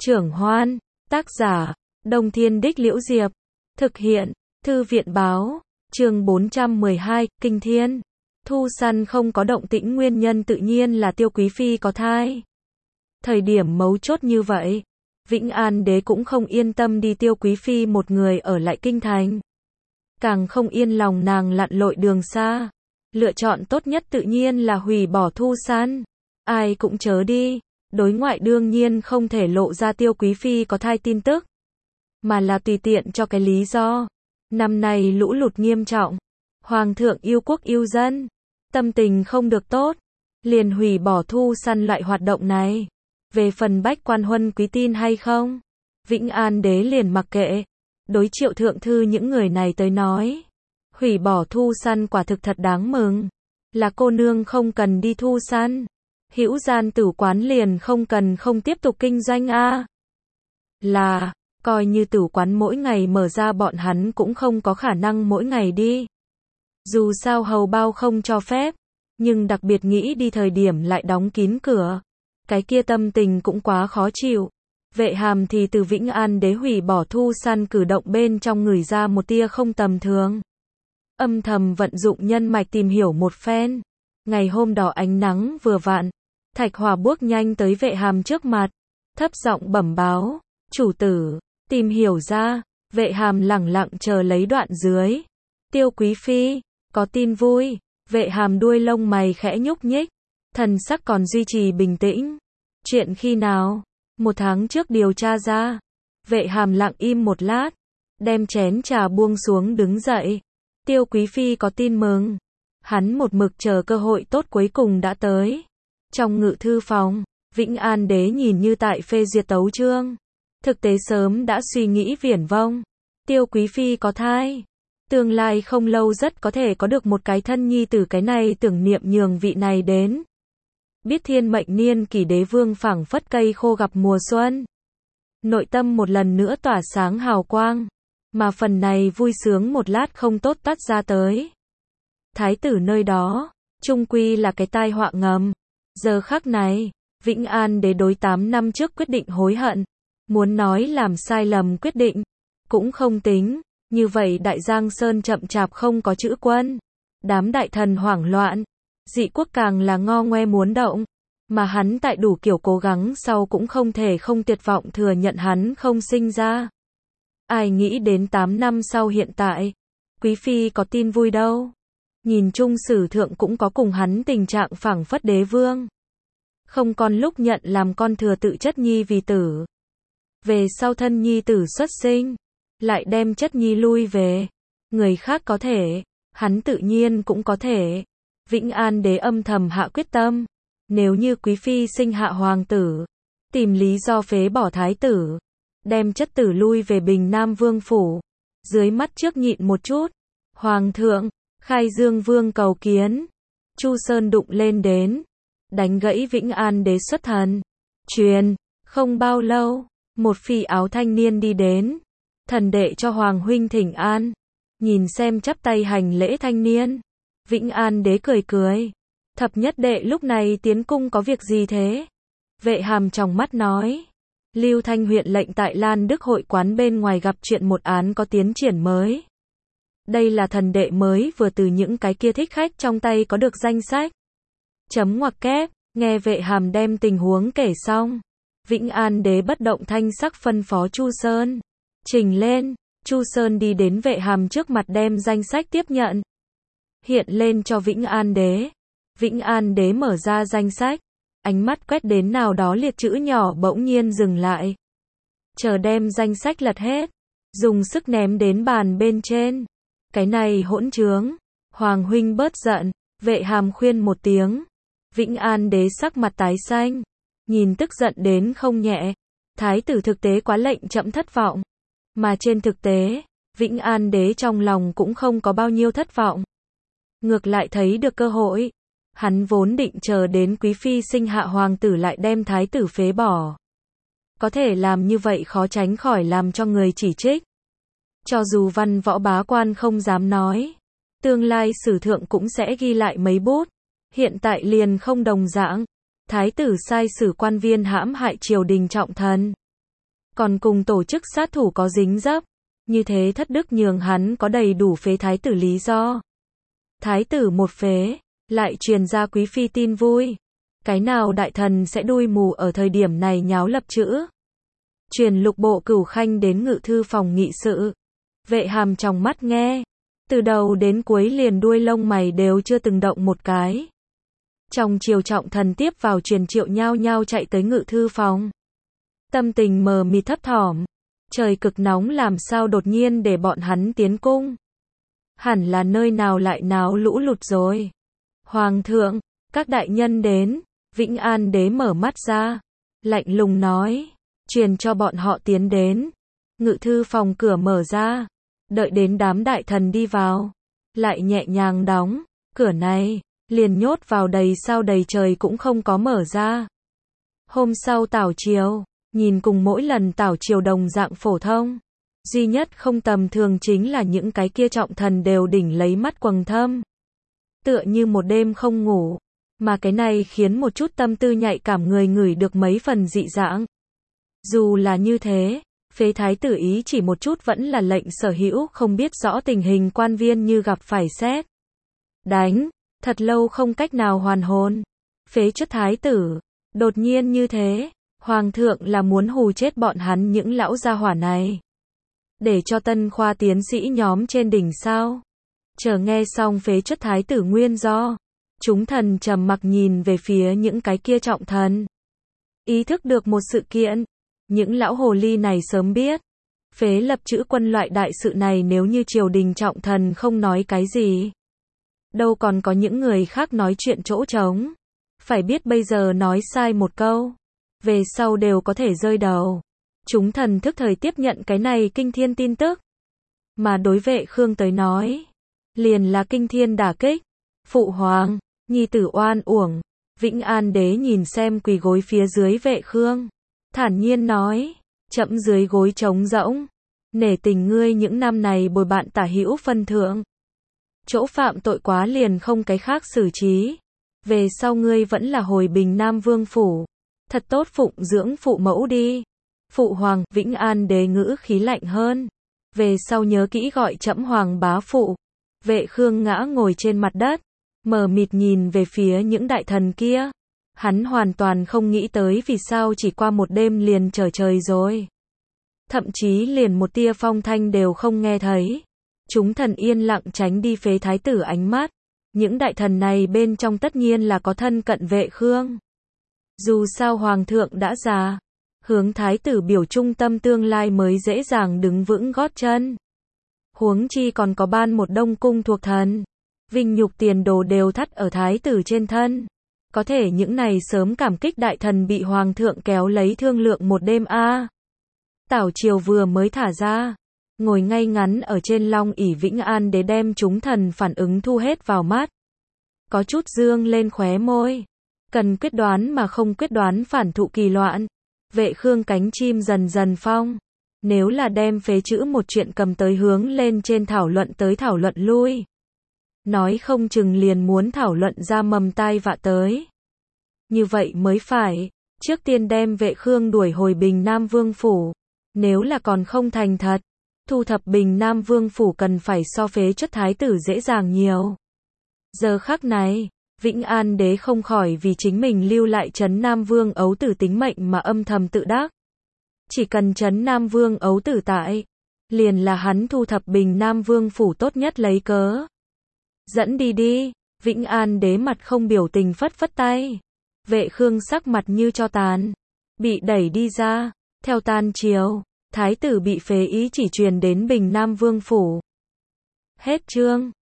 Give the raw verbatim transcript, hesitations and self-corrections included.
Trưởng Hoan, tác giả, Đông Thiên Đích Liễu Diệp, thực hiện, Thư viện Báo, chương bốn trăm mười hai, Kinh Thiên. Thu săn không có động tĩnh nguyên nhân tự nhiên là Tiêu Quý Phi có thai. Thời điểm mấu chốt như vậy, Vĩnh An Đế cũng không yên tâm đi Tiêu Quý Phi một người ở lại kinh thành. Càng không yên lòng nàng lặn lội đường xa. Lựa chọn tốt nhất tự nhiên là hủy bỏ thu săn. Ai cũng chớ đi. Đối ngoại đương nhiên không thể lộ ra Tiêu Quý Phi có thai tin tức. Mà là tùy tiện cho cái lý do. Năm nay lũ lụt nghiêm trọng. Hoàng thượng yêu quốc yêu dân. Tâm tình không được tốt. Liền hủy bỏ thu săn loại hoạt động này. Về phần bách quan huân quý tin hay không? Vĩnh An Đế liền mặc kệ. Đối Triệu Thượng Thư những người này tới nói. Hủy bỏ thu săn quả thực thật đáng mừng. Là cô nương không cần đi thu săn. Hữu gian tử quán liền không cần không tiếp tục kinh doanh a. À. Là, coi như tử quán mỗi ngày mở ra bọn hắn cũng không có khả năng mỗi ngày đi. Dù sao hầu bao không cho phép, nhưng đặc biệt nghĩ đi thời điểm lại đóng kín cửa. Cái kia tâm tình cũng quá khó chịu. Vệ Hàm thì từ Vĩnh An Đế hủy bỏ thu săn cử động bên trong người ra một tia không tầm thường. Âm thầm vận dụng nhân mạch tìm hiểu một phen. Ngày hôm đó ánh nắng vừa vặn. Thạch Hòa bước nhanh tới Vệ Hàm trước mặt. Thấp giọng bẩm báo. Chủ tử, tìm hiểu ra. Vệ Hàm lẳng lặng chờ lấy đoạn dưới. Tiêu Quý Phi, có tin vui. Vệ Hàm đuôi lông mày khẽ nhúc nhích. Thần sắc còn duy trì bình tĩnh. Chuyện khi nào? Một tháng trước điều tra ra. Vệ Hàm lặng im một lát. Đem chén trà buông xuống đứng dậy. Tiêu Quý Phi có tin mừng. Hắn một mực chờ cơ hội tốt cuối cùng đã tới. Trong ngự thư phòng, Vĩnh An Đế nhìn như tại phê duyệt tấu chương. Thực tế sớm đã suy nghĩ viển vông. Tiêu Quý Phi có thai. Tương lai không lâu rất có thể có được một cái thân nhi tử, cái này tưởng niệm nhường vị này đến. Biết thiên mệnh niên kỷ đế vương phảng phất cây khô gặp mùa xuân. Nội tâm một lần nữa tỏa sáng hào quang. Mà phần này vui sướng một lát không tốt tắt ra tới. Thái tử nơi đó, chung quy là cái tai họa ngầm. Giờ khắc này, Vĩnh An Đế đối tám năm trước quyết định hối hận. Muốn nói làm sai lầm quyết định, cũng không tính. Như vậy Đại Giang Sơn chậm chạp không có chữ quân. Đám đại thần hoảng loạn. Dị quốc càng là ngo ngoe muốn động. Mà hắn tại đủ kiểu cố gắng sau cũng không thể không tuyệt vọng thừa nhận hắn không sinh ra. Ai nghĩ đến tám năm sau hiện tại, Quý Phi có tin vui đâu. Nhìn chung sử thượng cũng có cùng hắn tình trạng phảng phất đế vương. Không còn lúc nhận làm con thừa tự chất nhi vì tử. Về sau thân nhi tử xuất sinh, lại đem chất nhi lui về. Người khác có thể, hắn tự nhiên cũng có thể. Vĩnh An Đế âm thầm hạ quyết tâm. Nếu như Quý Phi sinh hạ hoàng tử, tìm lý do phế bỏ thái tử. Đem chất tử lui về Bình Nam Vương phủ. Dưới mắt trước nhịn một chút. Hoàng thượng, Khai Dương Vương cầu kiến. Chu Sơn đụng lên đến. Đánh gãy Vĩnh An Đế xuất thần. Truyền, không bao lâu, một phi áo thanh niên đi đến. Thần đệ cho Hoàng huynh thỉnh an. Nhìn xem chắp tay hành lễ thanh niên. Vĩnh An Đế cười cười. Thập nhất đệ lúc này tiến cung có việc gì thế? Vệ Hàm trong mắt nói. Lưu Thanh huyện lệnh tại Lan Đức hội quán bên ngoài gặp chuyện một án có tiến triển mới. Đây là thần đệ mới vừa từ những cái kia thích khách trong tay có được danh sách. Chấm ngoặc kép, nghe Vệ Hàm đem tình huống kể xong. Vĩnh An Đế bất động thanh sắc phân phó Chu Sơn. Trình lên, Chu Sơn đi đến Vệ Hàm trước mặt đem danh sách tiếp nhận. Hiện lên cho Vĩnh An Đế. Vĩnh An Đế mở ra danh sách. Ánh mắt quét đến nào đó liệt chữ nhỏ bỗng nhiên dừng lại. Chờ đem danh sách lật hết. Dùng sức ném đến bàn bên trên. Cái này hỗn trướng. Hoàng huynh bớt giận. Vệ Hàm khuyên một tiếng. Vĩnh An Đế sắc mặt tái xanh. Nhìn tức giận đến không nhẹ. Thái tử thực tế quá lệnh chậm thất vọng. Mà trên thực tế, Vĩnh An Đế trong lòng cũng không có bao nhiêu thất vọng. Ngược lại thấy được cơ hội. Hắn vốn định chờ đến Quý Phi sinh hạ hoàng tử lại đem thái tử phế bỏ. Có thể làm như vậy khó tránh khỏi làm cho người chỉ trích. Cho dù văn võ bá quan không dám nói. Tương lai sử thượng cũng sẽ ghi lại mấy bút. Hiện tại liền không đồng dạng. Thái tử sai sử quan viên hãm hại triều đình trọng thần. còn cùng tổ chức sát thủ có dính dấp. Như thế thất đức nhường hắn có đầy đủ phế thái tử lý do. Thái tử một phế, lại truyền ra quý phi tin vui. Cái nào đại thần sẽ đuôi mù ở thời điểm này nháo lập chữ. Truyền Lục Bộ Cửu Khanh đến ngự thư phòng nghị sự. Vệ Hàm trong mắt nghe, từ đầu đến cuối liền đuôi lông mày đều chưa từng động một cái. Trong triều trọng thần tiếp vào truyền triệu nhao nhao chạy tới ngự thư phòng. Tâm tình mờ mịt thấp thỏm. Trời cực nóng làm sao đột nhiên để bọn hắn tiến cung. Hẳn là nơi nào lại náo lũ lụt rồi. Hoàng thượng, các đại nhân đến. Vĩnh An đế mở mắt ra, lạnh lùng nói, truyền cho bọn họ tiến đến. Ngự thư phòng cửa mở ra, đợi đến đám đại thần đi vào, lại nhẹ nhàng đóng, cửa này, liền nhốt vào đầy sao đầy trời cũng không có mở ra. Hôm sau tảo triều, nhìn cùng mỗi lần tảo triều đồng dạng phổ thông. Duy nhất không tầm thường chính là những cái kia trọng thần đều đỉnh lấy mắt quầng thâm. Tựa như một đêm không ngủ. Mà cái này khiến một chút tâm tư nhạy cảm người ngửi được mấy phần dị dạng. Dù là như thế, phế thái tử ý chỉ một chút vẫn là lệnh sở hữu không biết rõ tình hình quan viên như gặp phải xét đánh, thật lâu không cách nào hoàn hồn. Phế chất thái tử, đột nhiên như thế, hoàng thượng là muốn hù chết bọn hắn những lão gia hỏa này. Để cho tân khoa tiến sĩ nhóm trên đỉnh sao. Chờ nghe xong phế chất thái tử nguyên do. Chúng thần trầm mặc nhìn về phía những cái kia trọng thần. Ý thức được một sự kiện. Những lão hồ ly này sớm biết. Phế lập chữ quân loại đại sự này nếu như triều đình trọng thần không nói cái gì. Đâu còn có những người khác nói chuyện chỗ trống. Phải biết bây giờ nói sai một câu. Về sau đều có thể rơi đầu. Chúng thần thức thời tiếp nhận cái này kinh thiên tin tức. Mà đối Vệ Khương tới nói. Liền là kinh thiên đả kích. Phụ hoàng. Nhi tử oan uổng. Vĩnh An đế nhìn xem quỳ gối phía dưới Vệ Khương. Thản nhiên nói. Chẫm dưới gối trống rỗng. Nể tình ngươi những năm này bồi bạn tả hữu phân thượng. Chỗ phạm tội quá liền không cái khác xử trí. Về sau ngươi vẫn là hồi Bình Nam Vương phủ. Thật tốt phụng dưỡng phụ mẫu đi. Phụ hoàng, Vĩnh An đế ngữ khí lạnh hơn. Về sau nhớ kỹ gọi trẫm hoàng bá phụ. Vệ Khương ngã ngồi trên mặt đất. Mờ mịt nhìn về phía những đại thần kia. Hắn hoàn toàn không nghĩ tới vì sao chỉ qua một đêm liền trở trời rồi. Thậm chí liền một tia phong thanh đều không nghe thấy. Chúng thần yên lặng tránh đi phế thái tử ánh mắt. Những đại thần này bên trong tất nhiên là có thân cận Vệ Khương. Dù sao hoàng thượng đã già. Hướng thái tử biểu trung tâm tương lai mới dễ dàng đứng vững gót chân. Huống chi còn có ban một đông cung thuộc thần. Vinh nhục tiền đồ đều thắt ở thái tử trên thân. Có thể những này sớm cảm kích đại thần bị hoàng thượng kéo lấy thương lượng một đêm a. À. Tảo triều vừa mới thả ra. Ngồi ngay ngắn ở trên long ỷ Vĩnh An đế đem chúng thần phản ứng thu hết vào mắt. Có chút dương lên khóe môi. Cần quyết đoán mà không quyết đoán phản thụ kỳ loạn. Vệ Khương cánh chim dần dần phong. Nếu là đem phế chữ một chuyện cầm tới hướng lên trên thảo luận tới thảo luận lui. Nói không chừng liền muốn thảo luận ra mầm tai vạ tới. Như vậy mới phải. Trước tiên đem Vệ Khương đuổi hồi Bình Nam Vương phủ. Nếu là còn không thành thật. Thu thập Bình Nam Vương phủ cần phải so phế chất thái tử dễ dàng nhiều. Giờ khắc này. Vĩnh An đế không khỏi vì chính mình lưu lại trấn Nam Vương ấu tử tính mệnh mà âm thầm tự đắc. Chỉ cần trấn Nam Vương ấu tử tại. Liền là hắn thu thập Bình Nam Vương phủ tốt nhất lấy cớ. Dẫn đi đi. Vĩnh An đế mặt không biểu tình phất phất tay. Vệ Khương sắc mặt như cho tàn. Bị đẩy đi ra. Theo tan chiều. Thái tử bị phế ý chỉ truyền đến Bình Nam Vương phủ. Hết chương.